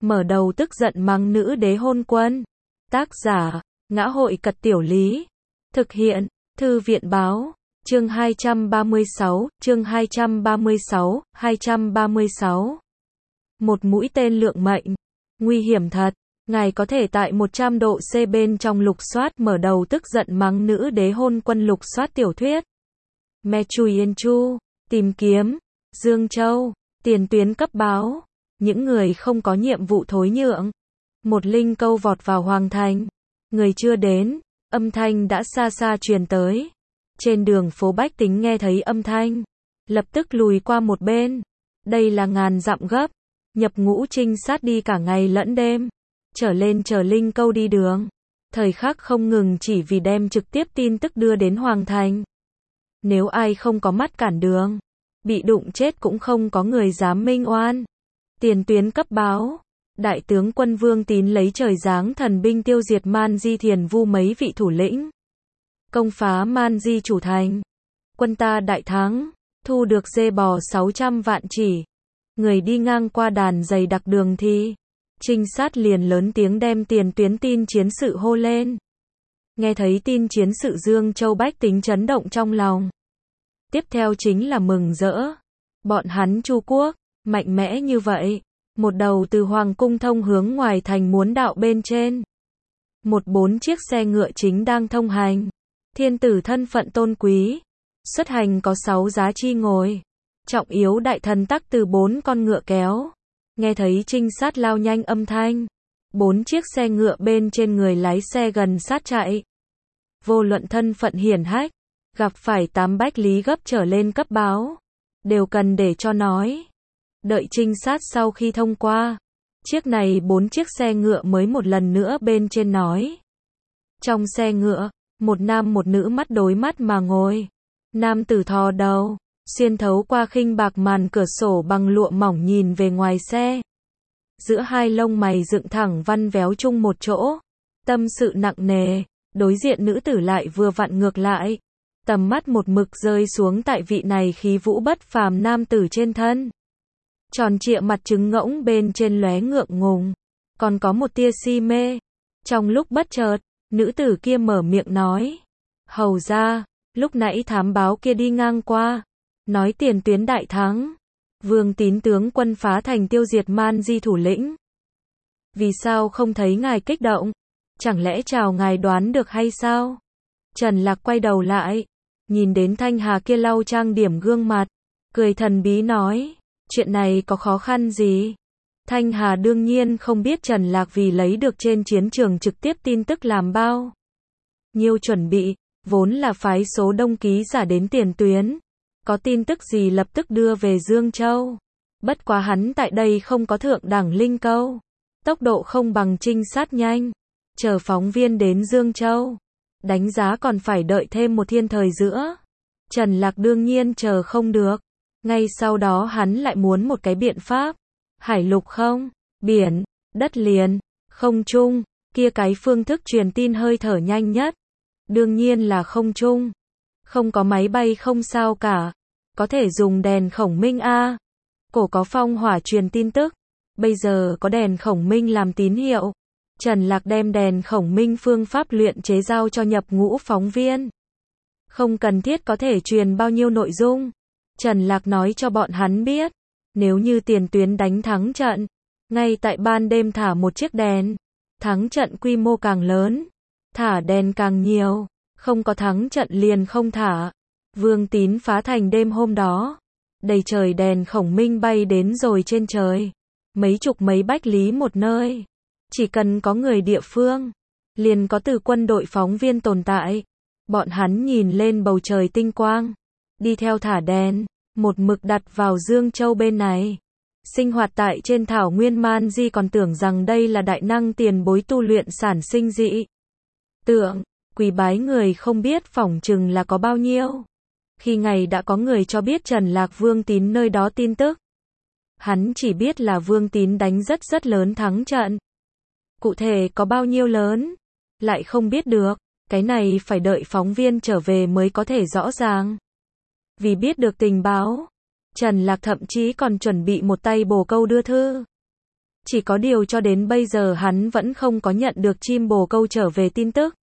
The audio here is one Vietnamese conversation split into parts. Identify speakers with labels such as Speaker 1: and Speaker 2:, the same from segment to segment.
Speaker 1: mở đầu tức giận mắng nữ đế hôn quân. Tác giả, Ngã Hội Cật Tiểu Lý. Thực hiện, Thư viện Báo. Chương 236, chương 236. Một mũi tên lượng mệnh. Nguy hiểm thật. Ngài có thể tại 100 độ C bên trong lục soát mở đầu tức giận mắng nữ đế hôn quân lục soát tiểu thuyết. Me Chui Yên Chu. Tìm kiếm. Dương Châu. Tiền tuyến cấp báo. Những người không có nhiệm vụ thối nhượng. Một linh câu vọt vào hoàng thành. Người chưa đến. Âm thanh đã xa xa truyền tới. Trên đường phố bách tính nghe thấy âm thanh. Lập tức lùi qua một bên. Đây là ngàn dặm gấp. Nhập ngũ trinh sát đi cả ngày lẫn đêm. Trở lên chờ linh câu đi đường. Thời khắc không ngừng chỉ vì đem trực tiếp tin tức đưa đến hoàng thành. Nếu ai không có mắt cản đường. Bị đụng chết cũng không có người dám minh oan. Tiền tuyến cấp báo. Đại tướng quân Vương Tín lấy trời giáng thần binh tiêu diệt Man Di Thiền Vu mấy vị thủ lĩnh. Công phá Man Di chủ thành. Quân ta đại thắng. Thu được dê bò 600 vạn chỉ. Người đi ngang qua đàn dày đặc đường thì. Trinh sát liền lớn tiếng đem tiền tuyến tin chiến sự hô lên. Nghe thấy tin chiến sự Dương Châu bách tính chấn động trong lòng. Tiếp theo chính là mừng rỡ. Bọn hắn Chu quốc, mạnh mẽ như vậy. Một đầu từ Hoàng cung thông hướng ngoài thành muốn đạo bên trên. 4 chiếc xe ngựa chính đang thông hành. Thiên tử thân phận tôn quý. Xuất hành có 6 giá chi ngồi. Trọng yếu đại thần tắc từ 4 con ngựa kéo. Nghe thấy trinh sát lao nhanh âm thanh. 4 chiếc xe ngựa bên trên người lái xe gần sát chạy. Vô luận thân phận hiển hách. Gặp phải 8 bách lý gấp trở lên cấp báo. Đều cần để cho nói. Đợi trinh sát sau khi thông qua. Chiếc này 4 chiếc xe ngựa mới một lần nữa bên trên nói. Trong xe ngựa, một nam một nữ mắt đối mắt mà ngồi. Nam tử thò đầu, xuyên thấu qua khinh bạc màn cửa sổ bằng lụa mỏng nhìn về ngoài xe. Giữa hai lông mày dựng thẳng văn véo chung một chỗ. Tâm sự nặng nề, đối diện nữ tử lại vừa vặn ngược lại. Tầm mắt một mực rơi xuống tại vị này khí vũ bất phàm nam tử trên thân. Tròn trịa mặt trứng ngỗng bên trên lóe ngượng ngùng. Còn có một tia si mê. Trong lúc bất chợt, nữ tử kia mở miệng nói. Hầu ra, lúc nãy thám báo kia đi ngang qua. Nói tiền tuyến đại thắng. Vương Tín tướng quân phá thành tiêu diệt Man Di thủ lĩnh. Vì sao không thấy ngài kích động? Chẳng lẽ chào ngài đoán được hay sao? Trần Lạc quay đầu lại. Nhìn đến Thanh Hà kia lau trang điểm gương mặt. Cười thần bí nói. Chuyện này có khó khăn gì? Thanh Hà đương nhiên không biết Trần Lạc vì lấy được trên chiến trường trực tiếp tin tức làm bao nhiêu chuẩn bị, vốn là phái số đông ký giả đến tiền tuyến. Có tin tức gì lập tức đưa về Dương Châu. Bất quá hắn tại đây không có thượng đẳng linh câu. Tốc độ không bằng trinh sát nhanh. Chờ phóng viên đến Dương Châu. Đánh giá còn phải đợi thêm một thiên thời giữa. Trần Lạc đương nhiên chờ không được. Ngay sau đó hắn lại muốn một cái biện pháp. Hải lục không, biển, đất liền, không trung, kia cái phương thức truyền tin hơi thở nhanh nhất. Đương nhiên là không trung. Không có máy bay không sao cả. Có thể dùng đèn khổng minh A. Cổ có phong hỏa truyền tin tức. Bây giờ có đèn khổng minh làm tín hiệu. Trần Lạc đem đèn khổng minh phương pháp luyện chế giao cho nhập ngũ phóng viên. Không cần thiết có thể truyền bao nhiêu nội dung. Trần Lạc nói cho bọn hắn biết. Nếu như tiền tuyến đánh thắng trận. Ngay tại ban đêm thả một chiếc đèn. Thắng trận quy mô càng lớn. Thả đèn càng nhiều. Không có thắng trận liền không thả. Vương Tín phá thành đêm hôm đó. Đầy trời đèn khổng minh bay đến rồi trên trời. Mấy chục mấy bách lý một nơi. Chỉ cần có người địa phương. Liền có từ quân đội phóng viên tồn tại. Bọn hắn nhìn lên bầu trời tinh quang. Đi theo thả đèn. Một mực đặt vào Dương Châu bên này. Sinh hoạt tại trên thảo nguyên Man Di còn tưởng rằng đây là đại năng tiền bối tu luyện sản sinh dị tượng. Quỳ bái người không biết phỏng chừng là có bao nhiêu. Khi ngày đã có người cho biết Trần Lạc Vương Tín nơi đó tin tức. Hắn chỉ biết là Vương Tín đánh rất lớn thắng trận. Cụ thể có bao nhiêu lớn, lại không biết được. Cái này phải đợi phóng viên trở về mới có thể rõ ràng. Vì biết được tình báo, Trần Lạc thậm chí còn chuẩn bị một tay bồ câu đưa thư. Chỉ có điều cho đến bây giờ hắn vẫn không có nhận được chim bồ câu trở về tin tức.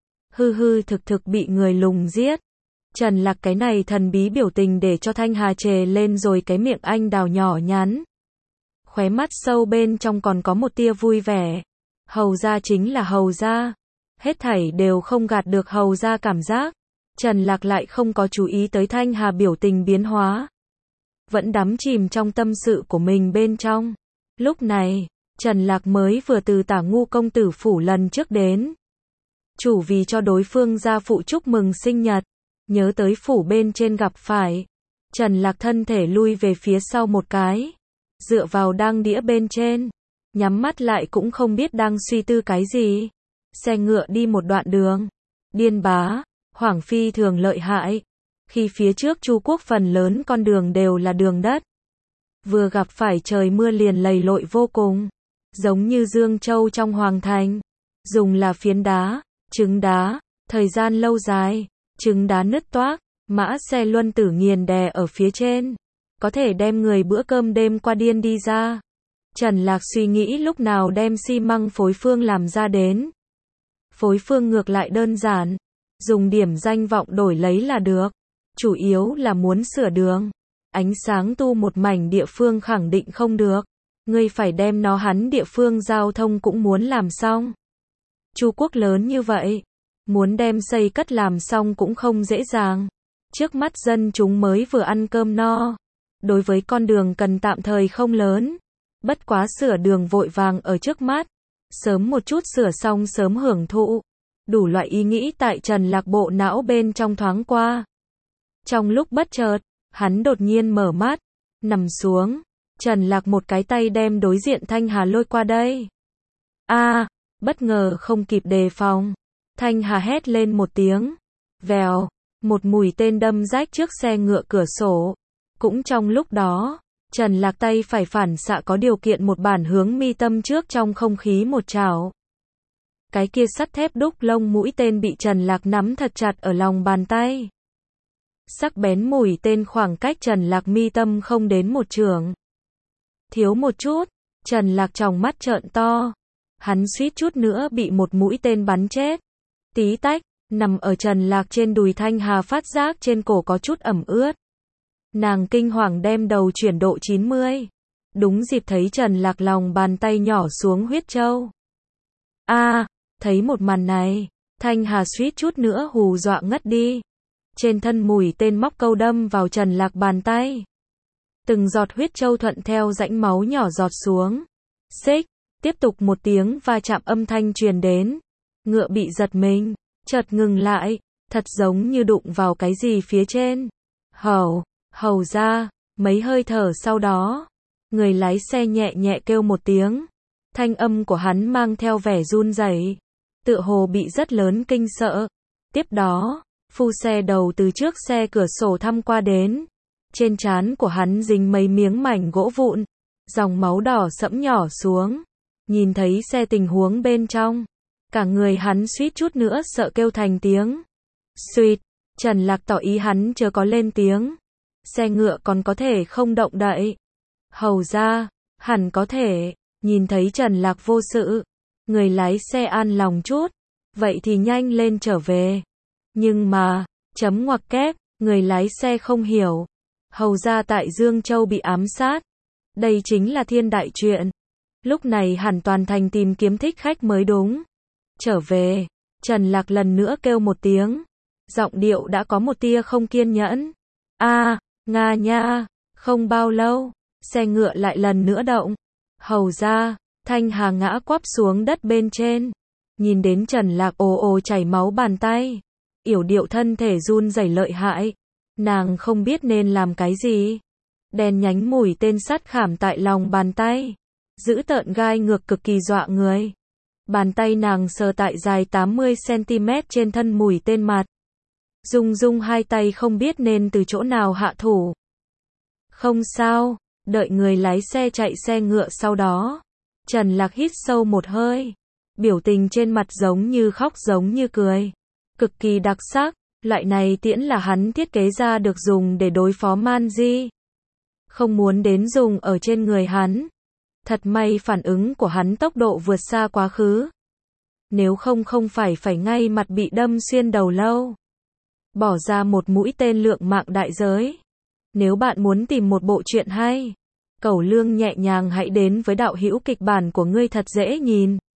Speaker 1: Thực thực bị người lùng giết. Trần Lạc cái này thần bí biểu tình để cho Thanh Hà trề lên rồi cái miệng anh đào nhỏ nhắn. Khóe mắt sâu bên trong còn có một tia vui vẻ. Hầu gia chính là hầu gia. Hết thảy đều không gạt được hầu gia cảm giác. Trần Lạc lại không có chú ý tới Thanh Hà biểu tình biến hóa. Vẫn đắm chìm trong tâm sự của mình bên trong. Lúc này, Trần Lạc mới vừa từ Tả Ngu công tử phủ lần trước đến. Chủ vì cho đối phương gia phụ chúc mừng sinh nhật. Nhớ tới phủ bên trên gặp phải. Trần Lạc thân thể lui về phía sau một cái. Dựa vào đang đĩa bên trên. Nhắm mắt lại cũng không biết đang suy tư cái gì. Xe ngựa đi một đoạn đường. Điên bá, hoảng phi thường lợi hại. Khi phía trước Chu quốc phần lớn con đường đều là đường đất. Vừa gặp phải trời mưa liền lầy lội vô cùng. Giống như Dương Châu trong Hoàng Thành. Dùng là phiến đá, trứng đá, thời gian lâu dài, trứng đá nứt toác, mã xe luân tử nghiền đè ở phía trên. Có thể đem người bữa cơm đêm qua điên đi ra. Trần Lạc suy nghĩ lúc nào đem xi măng phối phương làm ra đến. Phối phương ngược lại đơn giản. Dùng điểm danh vọng đổi lấy là được. Chủ yếu là muốn sửa đường. Ánh sáng tu một mảnh địa phương khẳng định không được. Ngươi phải đem nó hắn địa phương giao thông cũng muốn làm xong. Chu quốc lớn như vậy. Muốn đem xây cất làm xong cũng không dễ dàng. Trước mắt dân chúng mới vừa ăn cơm no. Đối với con đường cần tạm thời không lớn. Bất quá sửa đường vội vàng ở trước mắt. Sớm một chút sửa xong sớm hưởng thụ. Đủ loại ý nghĩ tại Trần Lạc bộ não bên trong thoáng qua. Trong lúc bất chợt, hắn đột nhiên mở mắt, nằm xuống. Trần Lạc một cái tay đem đối diện Thanh Hà lôi qua đây. Bất ngờ không kịp đề phòng. Thanh Hà hét lên một tiếng. Vèo, một mũi tên đâm rách trước xe ngựa cửa sổ. Cũng trong lúc đó, Trần Lạc tay phải phản xạ có điều kiện một bản hướng mi tâm trước trong không khí một chảo. Cái kia sắt thép đúc lông mũi tên bị Trần Lạc nắm thật chặt ở lòng bàn tay. Sắc bén mũi tên khoảng cách Trần Lạc mi tâm không đến một chưởng. Thiếu một chút, Trần Lạc tròng mắt trợn to. Hắn suýt chút nữa bị một mũi tên bắn chết. Tí tách, nằm ở Trần Lạc trên đùi Thanh Hà phát giác trên cổ có chút ẩm ướt. Nàng kinh hoàng đem đầu chuyển độ 90. Đúng dịp thấy Trần Lạc lòng bàn tay nhỏ xuống huyết châu. Thấy một màn này, Thanh Hà suýt chút nữa hù dọa ngất đi. Trên thân mũi tên móc câu đâm vào Trần Lạc bàn tay. Từng giọt huyết châu thuận theo rãnh máu nhỏ giọt xuống. Xích, tiếp tục một tiếng va chạm âm thanh truyền đến. Ngựa bị giật mình, chợt ngừng lại, thật giống như đụng vào cái gì phía trên. Hầu ra, mấy hơi thở sau đó, người lái xe nhẹ nhẹ kêu một tiếng. Thanh âm của hắn mang theo vẻ run rẩy, tựa hồ bị rất lớn kinh sợ. Tiếp đó, phu xe đầu từ trước xe cửa sổ thăm qua đến. Trên trán của hắn dính mấy miếng mảnh gỗ vụn, dòng máu đỏ sẫm nhỏ xuống. Nhìn thấy xe tình huống bên trong, cả người hắn suýt chút nữa sợ kêu thành tiếng. Suýt, Trần Lạc tỏ ý hắn chớ có lên tiếng. Xe ngựa còn có thể không động đậy. Hầu ra, hẳn có thể. Nhìn thấy Trần Lạc vô sự, người lái xe an lòng chút. Vậy thì nhanh lên trở về. Nhưng mà, chấm ngoặc kép, người lái xe không hiểu. Hầu ra tại Dương Châu bị ám sát. Đây chính là thiên đại chuyện. Lúc này hẳn toàn thành tìm kiếm thích khách mới đúng. Trở về, Trần Lạc lần nữa kêu một tiếng. Giọng điệu đã có một tia không kiên nhẫn. Nga nha, không bao lâu, xe ngựa lại lần nữa động. Hầu ra, Thanh Hà ngã quắp xuống đất bên trên. Nhìn đến Trần Lạc ồ ồ chảy máu bàn tay. Yểu điệu thân thể run rẩy lợi hại. Nàng không biết nên làm cái gì. Đèn nhánh mũi tên sắt khảm tại lòng bàn tay. Giữ tợn gai ngược cực kỳ dọa người. Bàn tay nàng sờ tại dài 80cm trên thân mũi tên mặt. Rung hai tay không biết nên từ chỗ nào hạ thủ. Không sao, đợi người lái xe chạy xe ngựa sau đó. Trần Lạc hít sâu một hơi. Biểu tình trên mặt giống như khóc giống như cười. Cực kỳ đặc sắc, loại này tiễn là hắn thiết kế ra được dùng để đối phó Man Di. Không muốn đến dùng ở trên người hắn. Thật may phản ứng của hắn tốc độ vượt xa quá khứ. Nếu không không phải ngay mặt bị đâm xuyên đầu lâu. Bỏ ra một mũi tên lượng mạng đại giới. Nếu bạn muốn tìm một bộ truyện hay, Cẩu Lương nhẹ nhàng hãy đến với đạo hữu kịch bản của ngươi thật dễ nhìn.